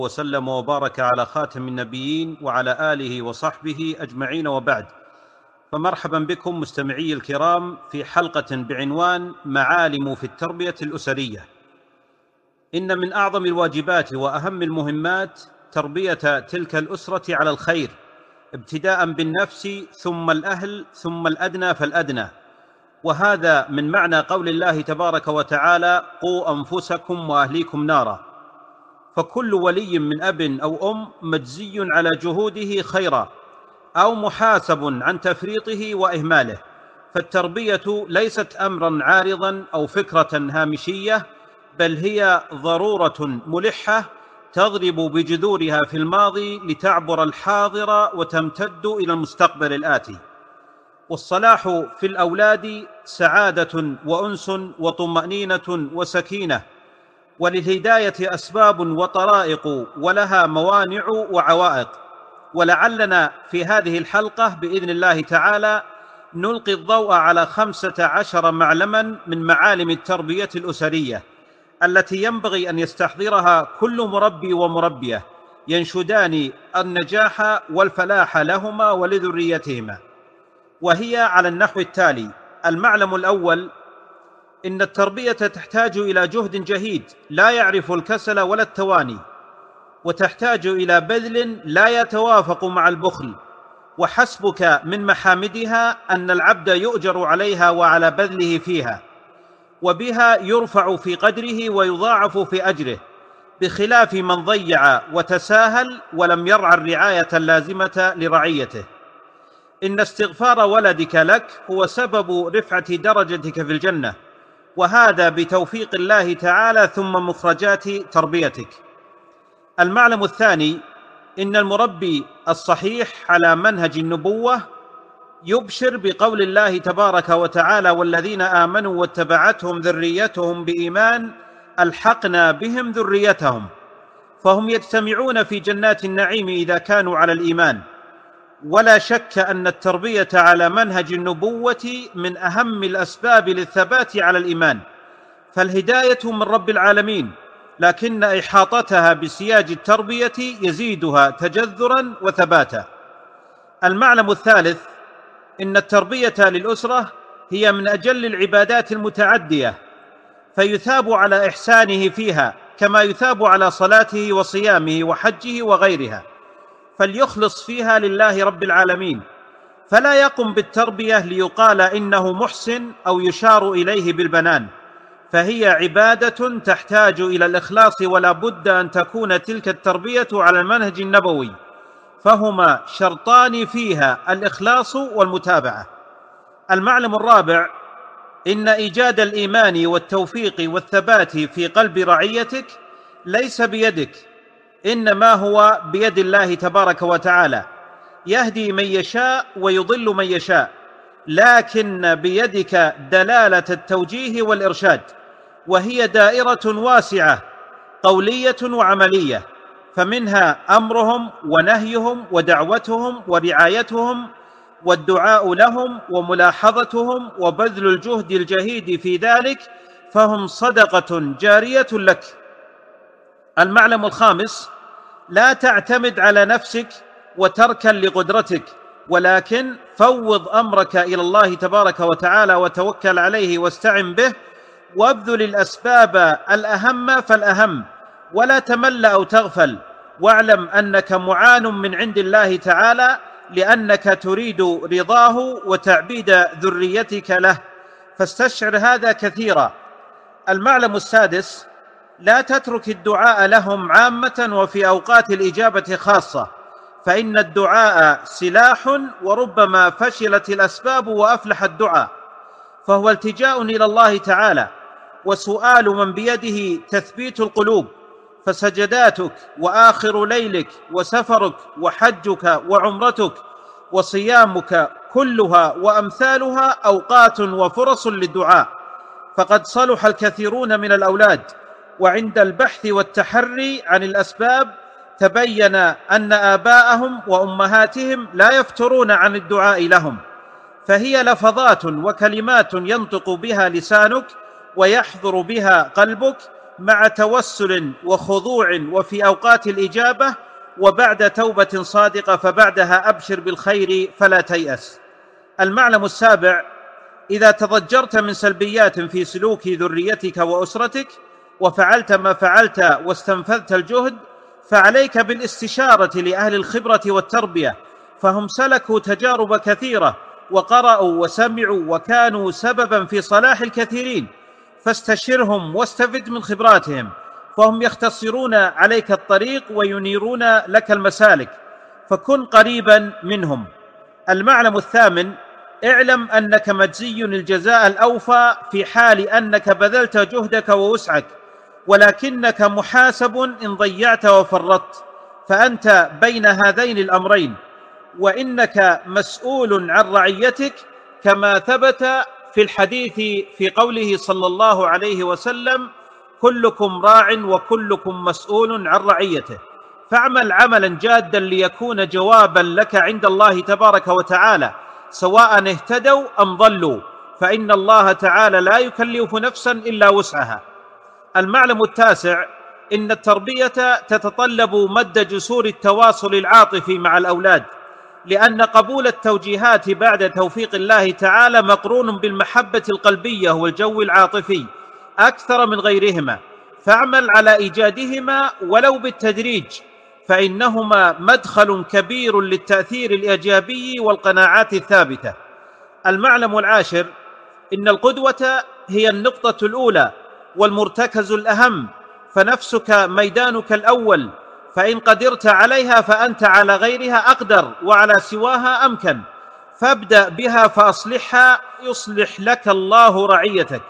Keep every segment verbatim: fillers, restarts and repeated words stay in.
وسلم وبارك على خاتم النبيين وعلى آله وصحبه أجمعين، وبعد. فمرحبا بكم مستمعي الكرام في حلقة بعنوان معالم في التربية الأسرية. إن من أعظم الواجبات وأهم المهمات تربية تلك الأسرة على الخير، ابتداء بالنفس ثم الأهل ثم الأدنى فالأدنى، وهذا من معنى قول الله تبارك وتعالى: قوا أنفسكم وأهليكم نارا. فكل ولي من أب أو أم مجزي على جهوده خيرا أو محاسب عن تفريطه وإهماله، فالتربية ليست أمرا عارضا أو فكرة هامشية، بل هي ضرورة ملحة تضرب بجذورها في الماضي لتعبر الحاضر وتمتد إلى المستقبل الآتي. والصلاح في الأولاد سعادة وأنس وطمأنينة وسكينة، وللهداية أسباب وطرائق ولها موانع وعوائق. ولعلنا في هذه الحلقة بإذن الله تعالى نلقي الضوء على خمسة عشر معلما من معالم التربية الأسرية التي ينبغي أن يستحضرها كل مربي ومربية ينشدان النجاح والفلاح لهما ولذريتهما، وهي على النحو التالي: المعلم الأول: إن التربية تحتاج إلى جهد جهيد لا يعرف الكسل ولا التواني، وتحتاج إلى بذل لا يتوافق مع البخل، وحسبك من محامدها أن العبد يؤجر عليها وعلى بذله فيها، وبها يرفع في قدره ويضاعف في أجره، بخلاف من ضيع وتساهل ولم يرعى الرعاية اللازمة لرعيته. إن استغفار ولدك لك هو سبب رفعة درجتك في الجنة، وهذا بتوفيق الله تعالى ثم مخرجات تربيتك. المعلم الثاني: إن المربي الصحيح على منهج النبوة يبشر بقول الله تبارك وتعالى: والذين آمنوا واتبعتهم ذريتهم بإيمان ألحقنا بهم ذريتهم، فهم يجتمعون في جنات النعيم إذا كانوا على الإيمان. ولا شك أن التربية على منهج النبوة من أهم الأسباب للثبات على الإيمان، فالهداية من رب العالمين، لكن إحاطتها بسياج التربية يزيدها تجذرا وثباتا. المعلم الثالث: إن التربية للأسرة هي من أجل العبادات المتعدية، فيثاب على إحسانه فيها كما يثاب على صلاته وصيامه وحجه وغيرها، فليخلص فيها لله رب العالمين، فلا يقم بالتربية ليقال إنه محسن أو يشار إليه بالبنان، فهي عبادة تحتاج إلى الإخلاص، ولا بد أن تكون تلك التربية على المنهج النبوي، فهما شرطان فيها: الإخلاص والمتابعة. المعلم الرابع: إن إيجاد الإيمان والتوفيق والثبات في قلب رعيتك ليس بيدك، إنما هو بيد الله تبارك وتعالى، يهدي من يشاء ويضل من يشاء، لكن بيدك دلالة التوجيه والإرشاد، وهي دائرة واسعة قولية وعملية، فمنها أمرهم ونهيهم ودعوتهم ورعايتهم والدعاء لهم وملاحظتهم وبذل الجهد الجهيد في ذلك، فهم صدقة جارية لك. المعلم الخامس: لا تعتمد على نفسك وتركا لقدرتك، ولكن فوض أمرك إلى الله تبارك وتعالى وتوكل عليه واستعن به، وابذل الأسباب الأهم فالأهم، ولا تمل أو تغفل، واعلم أنك معان من عند الله تعالى، لأنك تريد رضاه وتعبيد ذريتك له، فاستشعر هذا كثيرا. المعلم السادس: لا تترك الدعاء لهم عامة وفي أوقات الإجابة خاصة، فإن الدعاء سلاح، وربما فشلت الأسباب وأفلح الدعاء، فهو التجاء إلى الله تعالى وسؤال من بيده تثبيت القلوب، فسجداتك وآخر ليلك وسفرك وحجك وعمرتك وصيامك كلها وأمثالها أوقات وفرص للدعاء، فقد صلح الكثيرون من الأولاد، وعند البحث والتحري عن الأسباب تبين أن آباءهم وأمهاتهم لا يفترون عن الدعاء لهم، فهي لفظات وكلمات ينطق بها لسانك ويحضر بها قلبك مع توسل وخضوع وفي أوقات الإجابة، وبعد توبة صادقة فبعدها أبشر بالخير فلا تيأس. المعلم السابع: إذا تضجرت من سلبيات في سلوك ذريتك وأسرتك وفعلت ما فعلت واستنفذت الجهد، فعليك بالاستشارة لأهل الخبرة والتربية، فهم سلكوا تجارب كثيرة وقرأوا وسمعوا وكانوا سببا في صلاح الكثيرين، فاستشرهم واستفد من خبراتهم، فهم يختصرون عليك الطريق وينيرون لك المسالك، فكن قريبا منهم. المعلم الثامن: اعلم أنك مجزي الجزاء الأوفى في حال أنك بذلت جهدك ووسعك، ولكنك محاسب إن ضيعت وفرطت، فأنت بين هذين الأمرين، وإنك مسؤول عن رعيتك، كما ثبت في الحديث في قوله صلى الله عليه وسلم: كلكم راع وكلكم مسؤول عن رعيته. فاعمل عملا جادا ليكون جوابا لك عند الله تبارك وتعالى، سواء اهتدوا أم ضلوا، فإن الله تعالى لا يكلف نفسا إلا وسعها. المعلم التاسع: إن التربية تتطلب مد جسور التواصل العاطفي مع الأولاد، لأن قبول التوجيهات بعد توفيق الله تعالى مقرون بالمحبة القلبية والجو العاطفي أكثر من غيرهما، فاعمل على إيجادهما ولو بالتدريج، فإنهما مدخل كبير للتأثير الإيجابي والقناعات الثابتة. المعلم العاشر: إن القدوة هي النقطة الأولى والمرتكز الأهم، فنفسك ميدانك الأول، فإن قدرت عليها فأنت على غيرها أقدر وعلى سواها أمكن، فابدأ بها فأصلحها يصلح لك الله رعيتك،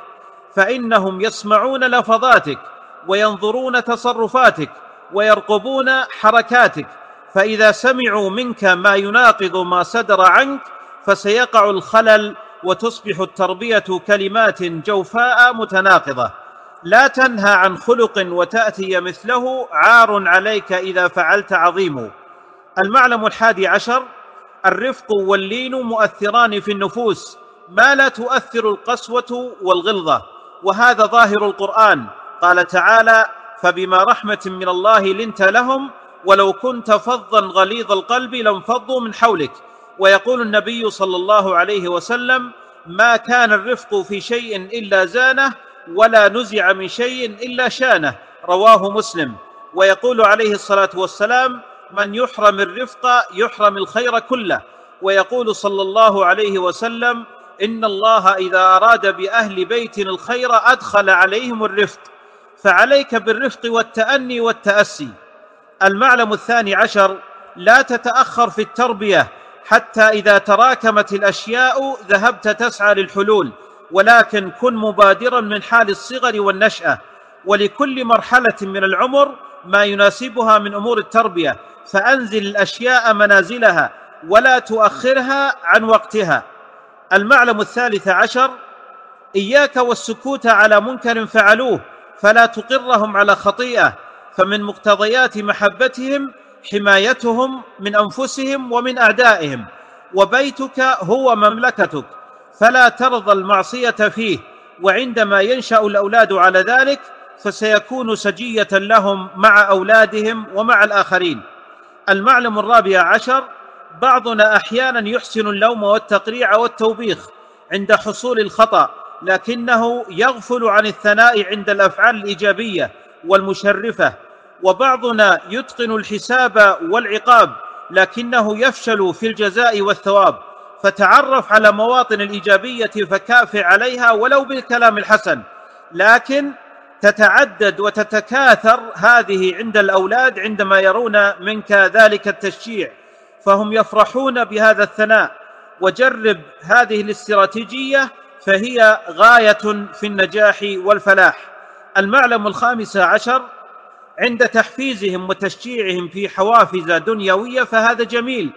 فإنهم يسمعون لفظاتك وينظرون تصرفاتك ويرقبون حركاتك، فإذا سمعوا منك ما يناقض ما صدر عنك فسيقع الخلل، وتصبح التربية كلمات جوفاء متناقضة. لا تنهى عن خلق وتأتي مثله، عار عليك إذا فعلت عظيم. المعلم الحادي عشر: الرفق واللين مؤثران في النفوس ما لا تؤثر القسوة والغلظة، وهذا ظاهر القرآن. قال تعالى: فبما رحمة من الله لنت لهم ولو كنت فظا غليظ القلب لانفضوا من حولك. ويقول النبي صلى الله عليه وسلم: ما كان الرفق في شيء إلا زانه، ولا نزع من شيء إلا شانه، رواه مسلم. ويقول عليه الصلاة والسلام: من يحرم الرفق يحرم الخير كله. ويقول صلى الله عليه وسلم: إن الله إذا أراد بأهل بيت الخير أدخل عليهم الرفق، فعليك بالرفق والتأني والتأسي. المعلم الثاني عشر: لا تتأخر في التربية، حتى إذا تراكمت الأشياء ذهبت تسعى للحلول، ولكن كن مبادرا من حال الصغر والنشأة، ولكل مرحلة من العمر ما يناسبها من أمور التربية، فأنزل الأشياء منازلها ولا تؤخرها عن وقتها. المعلم الثالث عشر: إياك والسكوت على منكر فعلوه، فلا تقرهم على خطيئة، فمن مقتضيات محبتهم حمايتهم من أنفسهم ومن أعدائهم، وبيتك هو مملكتك، فلا ترضى المعصية فيه، وعندما ينشأ الأولاد على ذلك فسيكون سجية لهم مع أولادهم ومع الآخرين. المعلم الرابع عشر: بعضنا أحيانا يحسن اللوم والتقريع والتوبيخ عند حصول الخطأ، لكنه يغفل عن الثناء عند الأفعال الإيجابية والمشرفة، وبعضنا يتقن الحساب والعقاب لكنه يفشل في الجزاء والثواب، فتعرف على مواطن الإيجابية فكافئ عليها ولو بالكلام الحسن، لكن تتعدد وتتكاثر هذه عند الأولاد عندما يرون منك ذلك التشجيع، فهم يفرحون بهذا الثناء. وجرب هذه الاستراتيجية فهي غاية في النجاح والفلاح. المعلم الخامس عشر: عند تحفيزهم وتشجيعهم في حوافز دنيوية فهذا جميل،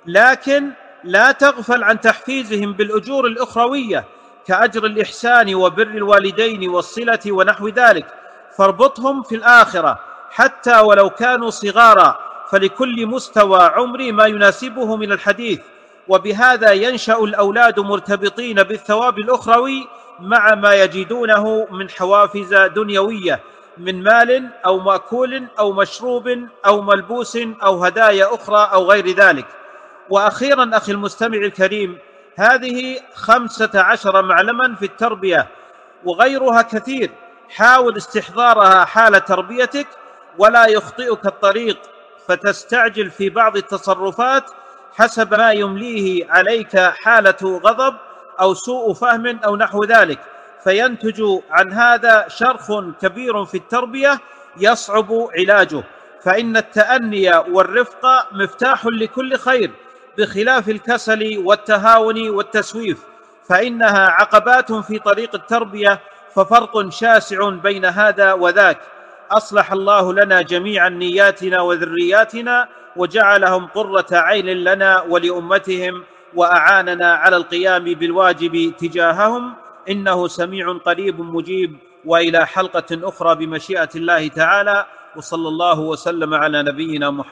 لكن لا تغفل عن تحفيزهم بالأجور الأخروية كأجر الإحسان وبر الوالدين والصلة ونحو ذلك، فاربطهم في الآخرة حتى ولو كانوا صغارا، فلكل مستوى عمري ما يناسبه من الحديث، وبهذا ينشأ الأولاد مرتبطين بالثواب الأخروي مع ما يجدونه من حوافز دنيوية، من مال أو مأكول أو مشروب أو ملبوس أو هدايا أخرى أو غير ذلك. وأخيرا أخي المستمع الكريم، هذه خمسة عشر معلما في التربية وغيرها كثير، حاول استحضارها حال تربيتك ولا يخطئك الطريق فتستعجل في بعض التصرفات حسب ما يمليه عليك حالة غضب أو سوء فهم أو نحو ذلك، فينتج عن هذا شرخ كبير في التربية يصعب علاجه. فإن التأني والرفق مفتاح لكل خير، بخلاف الكسل والتهاون والتسويف، فإنها عقبات في طريق التربية، ففرق شاسع بين هذا وذاك. أصلح الله لنا جميعا نياتنا وذرياتنا، وجعلهم قرة عين لنا ولأمتهم، وأعاننا على القيام بالواجب تجاههم، إنه سميع قريب مجيب. وإلى حلقة أخرى بمشيئة الله تعالى، وصلى الله وسلم على نبينا محمد.